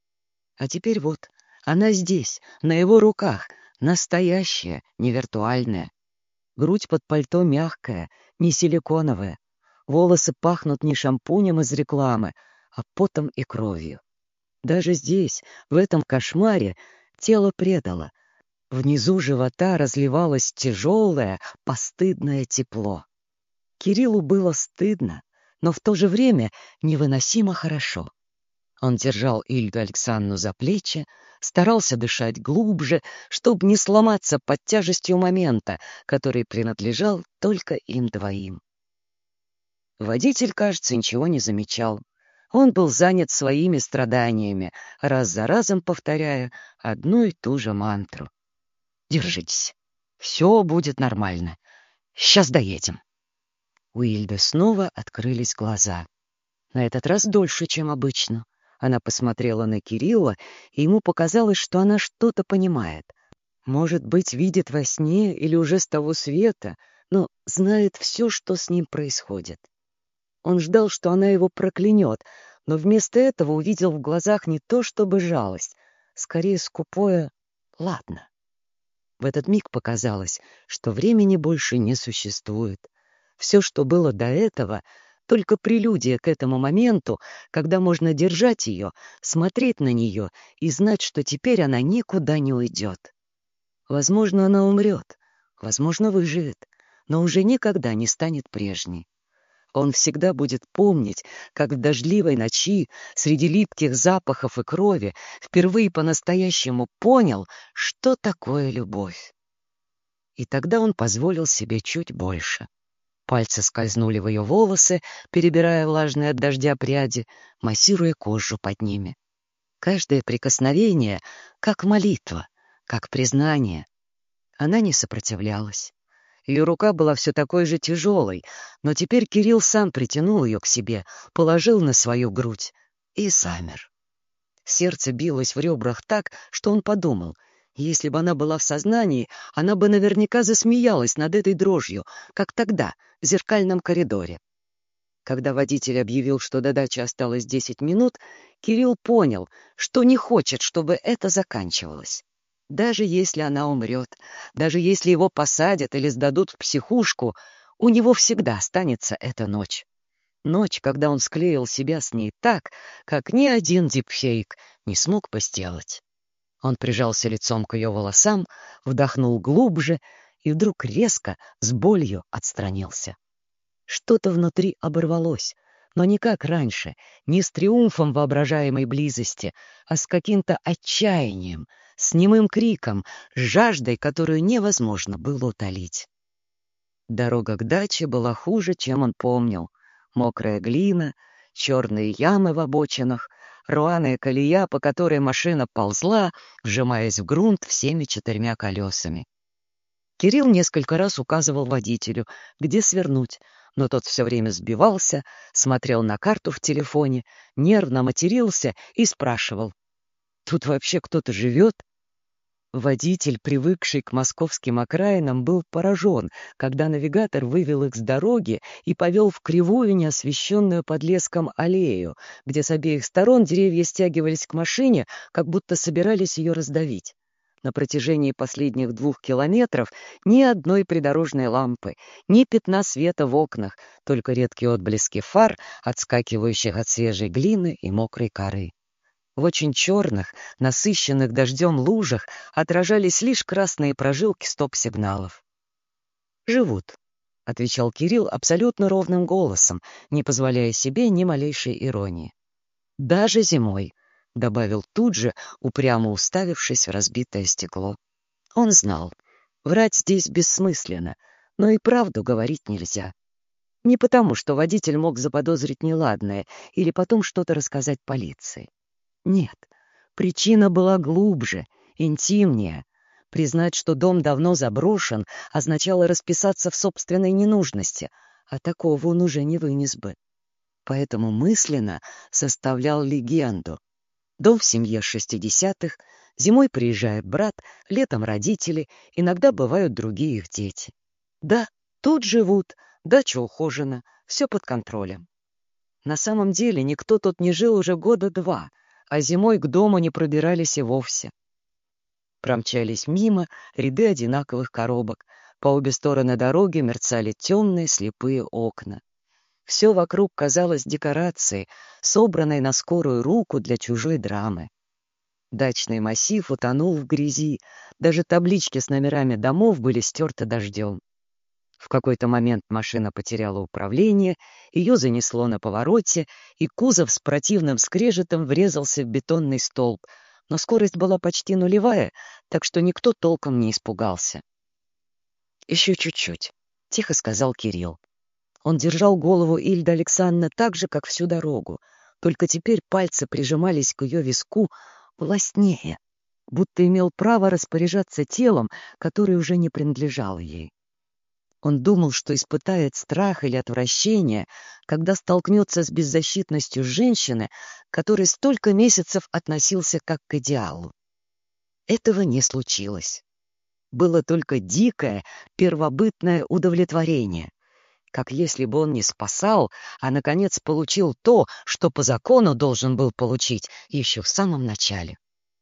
А теперь вот, она здесь, на его руках, настоящая, не виртуальная. Грудь под пальто мягкая, не силиконовая. Волосы пахнут не шампунем из рекламы, а потом и кровью. Даже здесь, в этом кошмаре, тело предало. Внизу живота разливалось тяжелое, постыдное тепло. Кириллу было стыдно, но в то же время невыносимо хорошо. Он держал Ильду Александровну за плечи, старался дышать глубже, чтобы не сломаться под тяжестью момента, который принадлежал только им двоим. Водитель, кажется, ничего не замечал. Он был занят своими страданиями, раз за разом повторяя одну и ту же мантру. «Держитесь, все будет нормально. Сейчас доедем». У Ильды снова открылись глаза. На этот раз дольше, чем обычно. Она посмотрела на Кирилла, и ему показалось, что она что-то понимает. Может быть, видит во сне или уже с того света, но знает все, что с ним происходит. Он ждал, что она его проклянет, но вместо этого увидел в глазах не то чтобы жалость, скорее скупое «ладно». В этот миг показалось, что времени больше не существует. Все, что было до этого — только прелюдия к этому моменту, когда можно держать ее, смотреть на нее и знать, что теперь она никуда не уйдет. Возможно, она умрет, возможно, выживет, но уже никогда не станет прежней. Он всегда будет помнить, как в дождливой ночи, среди липких запахов и крови, впервые по-настоящему понял, что такое любовь. И тогда он позволил себе чуть больше. Пальцы скользнули в ее волосы, перебирая влажные от дождя пряди, массируя кожу под ними. Каждое прикосновение — как молитва, как признание. Она не сопротивлялась. Ее рука была все такой же тяжелой, но теперь Кирилл сам притянул ее к себе, положил на свою грудь и замер. Сердце билось в ребрах так, что он подумал, если бы она была в сознании, она бы наверняка засмеялась над этой дрожью, как тогда, в зеркальном коридоре. Когда водитель объявил, что до дачи осталось десять минут, Кирилл понял, что не хочет, чтобы это заканчивалось. Даже если она умрет, даже если его посадят или сдадут в психушку, у него всегда останется эта ночь. Ночь, когда он склеил себя с ней так, как ни один дипфейк не смог бы сделать. Он прижался лицом к ее волосам, вдохнул глубже и вдруг резко, с болью отстранился. Что-то внутри оборвалось, но не как раньше, не с триумфом воображаемой близости, а с каким-то отчаянием, с немым криком, с жаждой, которую невозможно было утолить. Дорога к даче была хуже, чем он помнил. Мокрая глина, черные ямы в обочинах, рваная колея, по которой машина ползла, вжимаясь в грунт всеми четырьмя колесами. Кирилл несколько раз указывал водителю, где свернуть, Но тот все время сбивался, смотрел на карту в телефоне, нервно матерился и спрашивал: «Тут вообще кто-то живет?» Водитель, привыкший к московским окраинам, был поражен, когда навигатор вывел их с дороги и повел в кривую, неосвещенную подлеском аллею, где с обеих сторон деревья стягивались к машине, как будто собирались ее раздавить. На протяжении последних двух километров ни одной придорожной лампы, ни пятна света в окнах, только редкие отблески фар, отскакивающих от свежей глины и мокрой коры. В очень черных, насыщенных дождем лужах отражались лишь красные прожилки стоп-сигналов. «Живут», — отвечал Кирилл абсолютно ровным голосом, не позволяя себе ни малейшей иронии. «Даже зимой», — добавил тут же, упрямо уставившись в разбитое стекло. Он знал, врать здесь бессмысленно, но и правду говорить нельзя. Не потому, что водитель мог заподозрить неладное или потом что-то рассказать полиции. Нет, причина была глубже, интимнее. Признать, что дом давно заброшен, означало расписаться в собственной ненужности, а такого он уже не вынес бы. Поэтому мысленно составлял легенду. Дом в семье шестидесятых, зимой приезжает брат, летом родители, иногда бывают другие их дети. Да, тут живут, дача ухожена, все под контролем. На самом деле никто тут не жил уже года два, а зимой к дому не пробирались и вовсе. Промчались мимо ряды одинаковых коробок, по обе стороны дороги мерцали темные слепые окна. Все вокруг казалось декорацией, собранной на скорую руку для чужой драмы. Дачный массив утонул в грязи, даже таблички с номерами домов были стерты дождем. В какой-то момент машина потеряла управление, ее занесло на повороте, и кузов с противным скрежетом врезался в бетонный столб, но скорость была почти нулевая, так что никто толком не испугался. «Еще чуть-чуть», — тихо сказал Кирилл. Он держал голову Ильды Александровны так же, как всю дорогу, только теперь пальцы прижимались к ее виску властнее, будто имел право распоряжаться телом, которое уже не принадлежало ей. Он думал, что испытает страх или отвращение, когда столкнется с беззащитностью женщины, к которой столько месяцев относился как к идеалу. Этого не случилось. Было только дикое, первобытное удовлетворение, как если бы он не спасал, а, наконец, получил то, что по закону должен был получить еще в самом начале.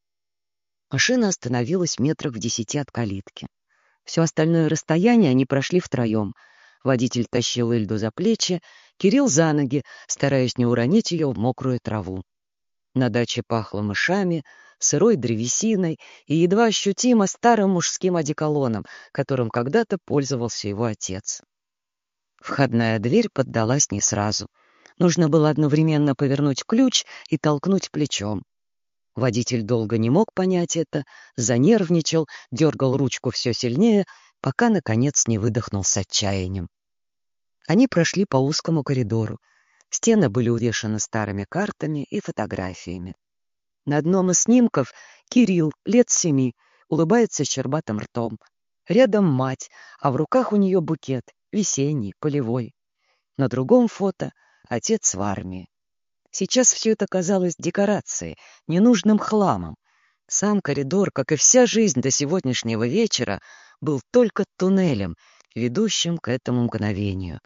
Машина остановилась метрах в десяти от калитки. Все остальное расстояние они прошли втроем. Водитель тащил Ильду за плечи, Кирилл за ноги, стараясь не уронить ее в мокрую траву. На даче пахло мышами, сырой древесиной и едва ощутимо старым мужским одеколоном, которым когда-то пользовался его отец. Входная дверь поддалась не сразу. Нужно было одновременно повернуть ключ и толкнуть плечом. Водитель долго не мог понять это, занервничал, дергал ручку все сильнее, пока, наконец, не выдохнул с отчаянием. Они прошли по узкому коридору. Стены были увешаны старыми картами и фотографиями. На одном из снимков Кирилл, лет семи, улыбается щербатым ртом. Рядом мать, а в руках у нее букет, весенний, полевой. На другом фото отец в армии. Сейчас все это казалось декорацией, ненужным хламом. Сам коридор, как и вся жизнь до сегодняшнего вечера, был только туннелем, ведущим к этому мгновению.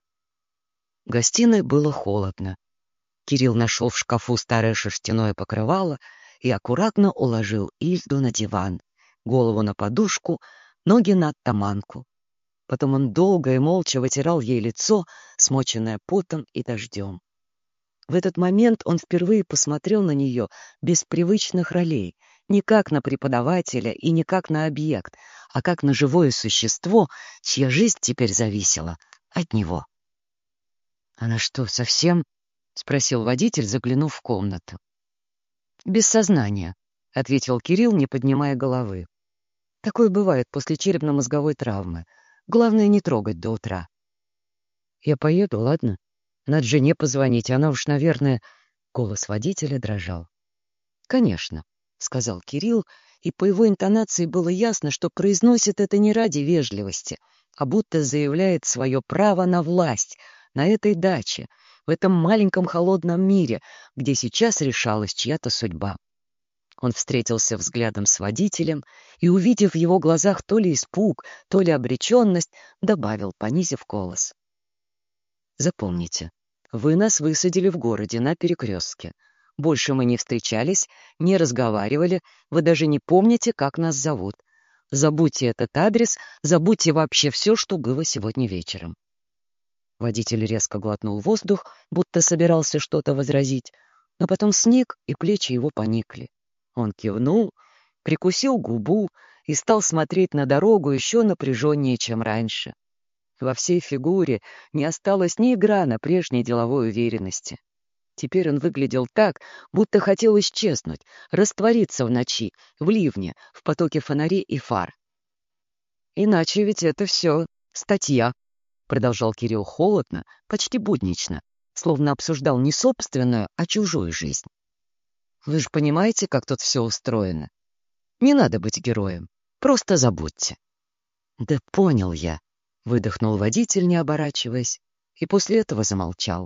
В гостиной было холодно. Кирилл нашел в шкафу старое шерстяное покрывало и аккуратно уложил Ильду на диван, голову на подушку, ноги на оттаманку. Потом он долго и молча вытирал ей лицо, смоченное потом и дождем. В этот момент он впервые посмотрел на нее без привычных ролей, не как на преподавателя и не как на объект, а как на живое существо, чья жизнь теперь зависела от него. «Она что, совсем?» — спросил водитель, заглянув в комнату. «Без сознания», — ответил Кирилл, не поднимая головы. «Такое бывает после черепно-мозговой травмы. Главное, не трогать до утра». «Я поеду, ладно? Надо жене позвонить, она уж, наверное...» Голос водителя дрожал. «Конечно», — сказал Кирилл, и по его интонации было ясно, что произносит это не ради вежливости, а будто заявляет свое право на власть, на этой даче, в этом маленьком холодном мире, где сейчас решалась чья-то судьба. Он встретился взглядом с водителем и, увидев в его глазах то ли испуг, то ли обреченность, добавил, понизив голос. «Запомните, вы нас высадили в городе на перекрестке. Больше мы не встречались, не разговаривали, вы даже не помните, как нас зовут. Забудьте этот адрес, забудьте вообще все, что было сегодня вечером». Водитель резко глотнул воздух, будто собирался что-то возразить, но потом сник, и плечи его поникли. Он кивнул, прикусил губу и стал смотреть на дорогу еще напряженнее, чем раньше. Во всей фигуре не осталось ни грана прежней деловой уверенности. Теперь он выглядел так, будто хотел исчезнуть, раствориться в ночи, в ливне, в потоке фонарей и фар. «Иначе ведь это все статья», — продолжал Кирилл холодно, почти буднично, словно обсуждал не собственную, а чужую жизнь. «Вы же понимаете, как тут все устроено? Не надо быть героем, просто забудьте». «Да понял я», — выдохнул водитель, не оборачиваясь, и после этого замолчал.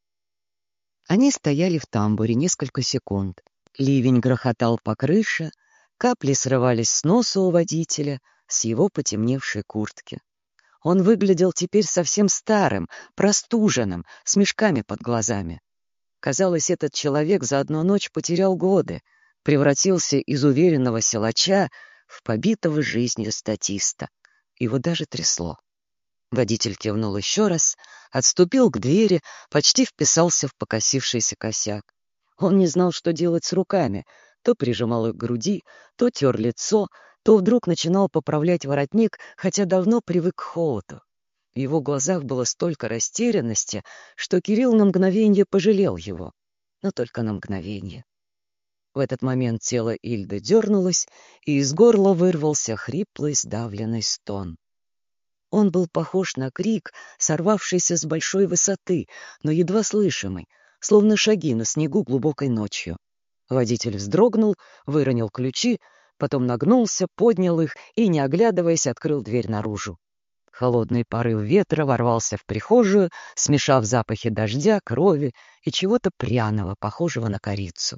Они стояли в тамбуре несколько секунд. Ливень грохотал по крыше, капли срывались с носа у водителя, с его потемневшей куртки. Он выглядел теперь совсем старым, простуженным, с мешками под глазами. Казалось, этот человек за одну ночь потерял годы, превратился из уверенного силача в побитого жизнью статиста. Его даже трясло. Водитель кивнул еще раз, отступил к двери, почти вписался в покосившийся косяк. Он не знал, что делать с руками, то прижимал их к груди, то тер лицо, то вдруг начинал поправлять воротник, хотя давно привык к холоду. В его глазах было столько растерянности, что Кирилл на мгновенье пожалел его, но только на мгновенье. В этот момент тело Ильды дернулось, и из горла вырвался хриплый сдавленный стон. Он был похож на крик, сорвавшийся с большой высоты, но едва слышимый, словно шаги на снегу глубокой ночью. Водитель вздрогнул, выронил ключи, потом нагнулся, поднял их и, не оглядываясь, открыл дверь наружу. Холодный порыв ветра ворвался в прихожую, смешав запахи дождя, крови и чего-то пряного, похожего на корицу.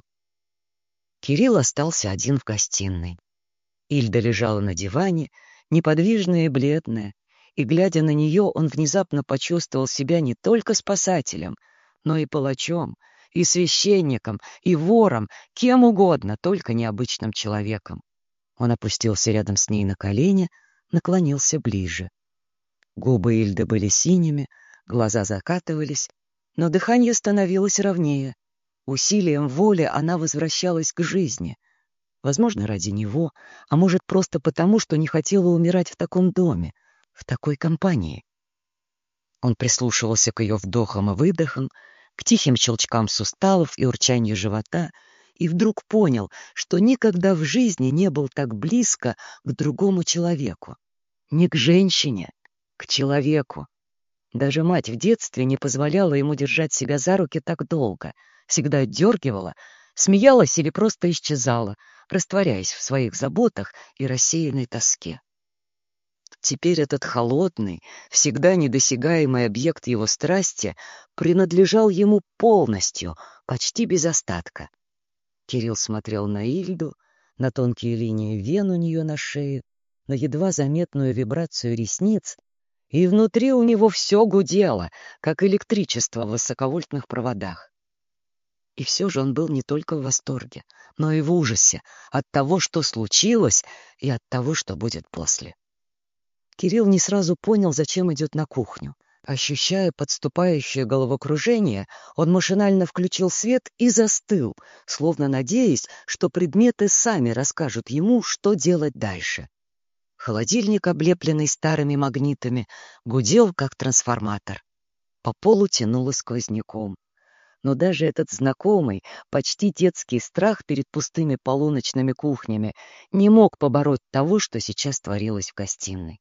Кирилл остался один в гостиной. Ильда лежала на диване, неподвижная и бледная, и, глядя на нее, он внезапно почувствовал себя не только спасателем, но и палачом, и священником, и вором, кем угодно, только необычным человеком. Он опустился рядом с ней на колени, наклонился ближе. Губы Ильды были синими, глаза закатывались, но дыхание становилось ровнее. Усилием воли она возвращалась к жизни. Возможно, ради него, а может, просто потому, что не хотела умирать в таком доме, в такой компании. Он прислушивался к ее вдохам и выдохам, к тихим щелчкам суставов и урчанию живота, и вдруг понял, что никогда в жизни не был так близко к другому человеку. Не к женщине, к человеку. Даже мать в детстве не позволяла ему держать себя за руки так долго, всегда отдергивала, смеялась или просто исчезала, растворяясь в своих заботах и рассеянной тоске. Теперь этот холодный, всегда недосягаемый объект его страсти принадлежал ему полностью, почти без остатка. Кирилл смотрел на Ильду, на тонкие линии вен у нее на шее, на едва заметную вибрацию ресниц, и внутри у него все гудело, как электричество в высоковольтных проводах. И все же он был не только в восторге, но и в ужасе от того, что случилось, и от того, что будет после. Кирилл не сразу понял, зачем идет на кухню. Ощущая подступающее головокружение, он машинально включил свет и застыл, словно надеясь, что предметы сами расскажут ему, что делать дальше. Холодильник, облепленный старыми магнитами, гудел, как трансформатор. По полу тянуло сквозняком. Но даже этот знакомый, почти детский страх перед пустыми полуночными кухнями не мог побороть того, что сейчас творилось в гостиной.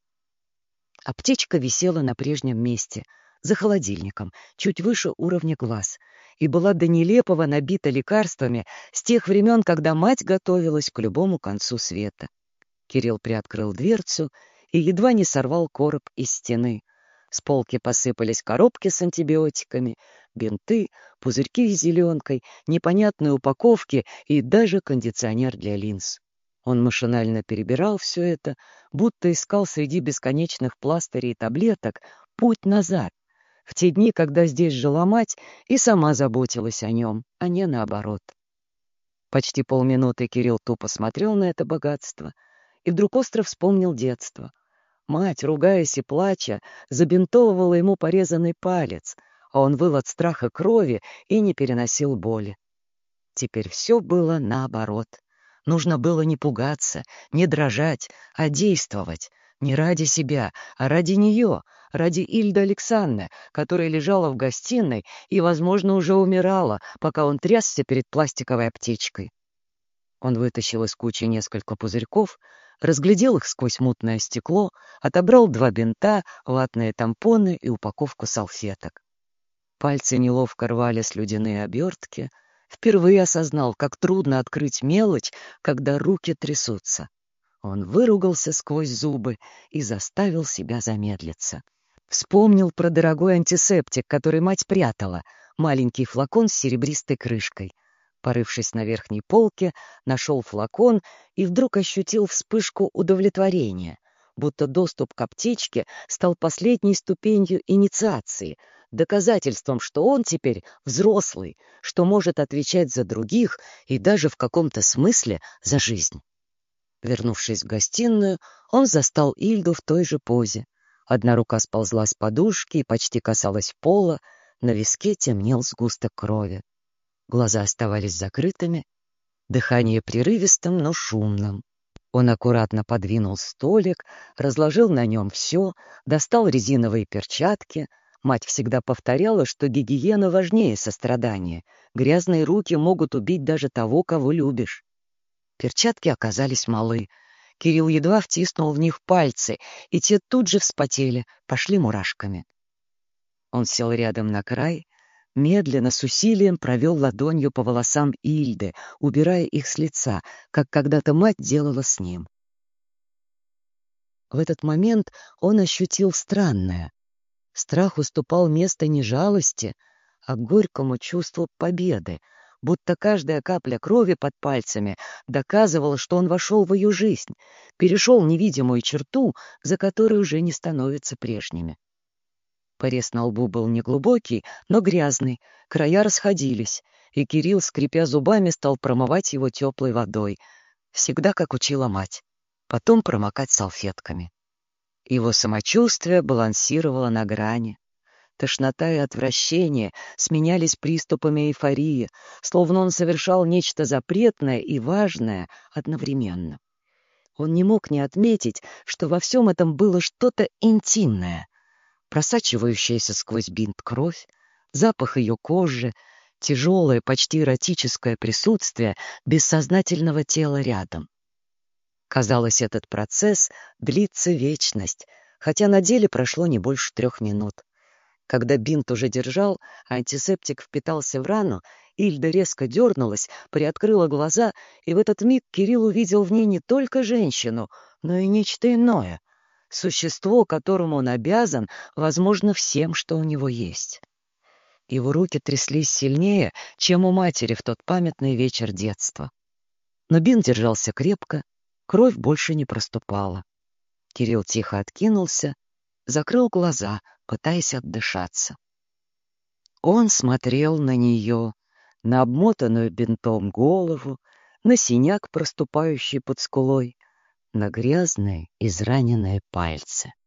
Аптечка висела на прежнем месте, за холодильником, чуть выше уровня глаз, и была до нелепого набита лекарствами с тех времен, когда мать готовилась к любому концу света. Кирилл приоткрыл дверцу и едва не сорвал короб из стены. С полки посыпались коробки с антибиотиками, бинты, пузырьки с зеленкой, непонятные упаковки и даже кондиционер для линз. Он машинально перебирал все это, будто искал среди бесконечных пластырей и таблеток путь назад, в те дни, когда здесь жила мать и сама заботилась о нем, а не наоборот. Почти полминуты Кирилл тупо смотрел на это богатство и вдруг остро вспомнил детство. Мать, ругаясь и плача, забинтовывала ему порезанный палец, а он выл от страха крови и не переносил боли. Теперь все было наоборот. Нужно было не пугаться, не дрожать, а действовать. Не ради себя, а ради нее, ради Ильды Александры, которая лежала в гостиной и, возможно, уже умирала, пока он трясся перед пластиковой аптечкой. Он вытащил из кучи несколько пузырьков, разглядел их сквозь мутное стекло, отобрал два бинта, ватные тампоны и упаковку салфеток. Пальцы неловко рвали слюдяные обертки. Впервые осознал, как трудно открыть мелочь, когда руки трясутся. Он выругался сквозь зубы и заставил себя замедлиться. Вспомнил про дорогой антисептик, который мать прятала, маленький флакон с серебристой крышкой. Порывшись на верхней полке, нашел флакон и вдруг ощутил вспышку удовлетворения, будто доступ к аптечке стал последней ступенью инициации, доказательством, что он теперь взрослый, что может отвечать за других и даже в каком-то смысле за жизнь. Вернувшись в гостиную, он застал Ильду в той же позе. Одна рука сползла с подушки и почти касалась пола, на виске темнел сгусток крови. Глаза оставались закрытыми, дыхание прерывистым, но шумным. Он аккуратно подвинул столик, разложил на нем все, достал резиновые перчатки. Мать всегда повторяла, что гигиена важнее сострадания. Грязные руки могут убить даже того, кого любишь. Перчатки оказались малы. Кирилл едва втиснул в них пальцы, и те тут же вспотели, пошли мурашками. Он сел рядом на край, медленно, с усилием провел ладонью по волосам Ильды, убирая их с лица, как когда-то мать делала с ним. В этот момент он ощутил странное. Страх уступал место не жалости, а горькому чувству победы, будто каждая капля крови под пальцами доказывала, что он вошел в ее жизнь, перешел невидимую черту, за которой уже не становятся прежними. Порез на лбу был неглубокий, но грязный, края расходились, и Кирилл, скрипя зубами, стал промывать его теплой водой, всегда как учила мать, потом промокать салфетками. Его самочувствие балансировало на грани. Тошнота и отвращение сменялись приступами эйфории, словно он совершал нечто запретное и важное одновременно. Он не мог не отметить, что во всем этом было что-то интимное, просачивающаяся сквозь бинт кровь, запах ее кожи, тяжелое, почти эротическое присутствие бессознательного тела рядом. Казалось, этот процесс длится вечность, хотя на деле прошло не больше трех минут. Когда бинт уже держал, а антисептик впитался в рану, Ильда резко дернулась, приоткрыла глаза, и в этот миг Кирилл увидел в ней не только женщину, но и нечто иное, существо, которому он обязан, возможно, всем, что у него есть. Его руки тряслись сильнее, чем у матери в тот памятный вечер детства. Но бинт держался крепко, кровь больше не проступала. Кирилл тихо откинулся, закрыл глаза, пытаясь отдышаться. Он смотрел на нее, на обмотанную бинтом голову, на синяк, проступающий под скулой, на грязные израненные пальцы.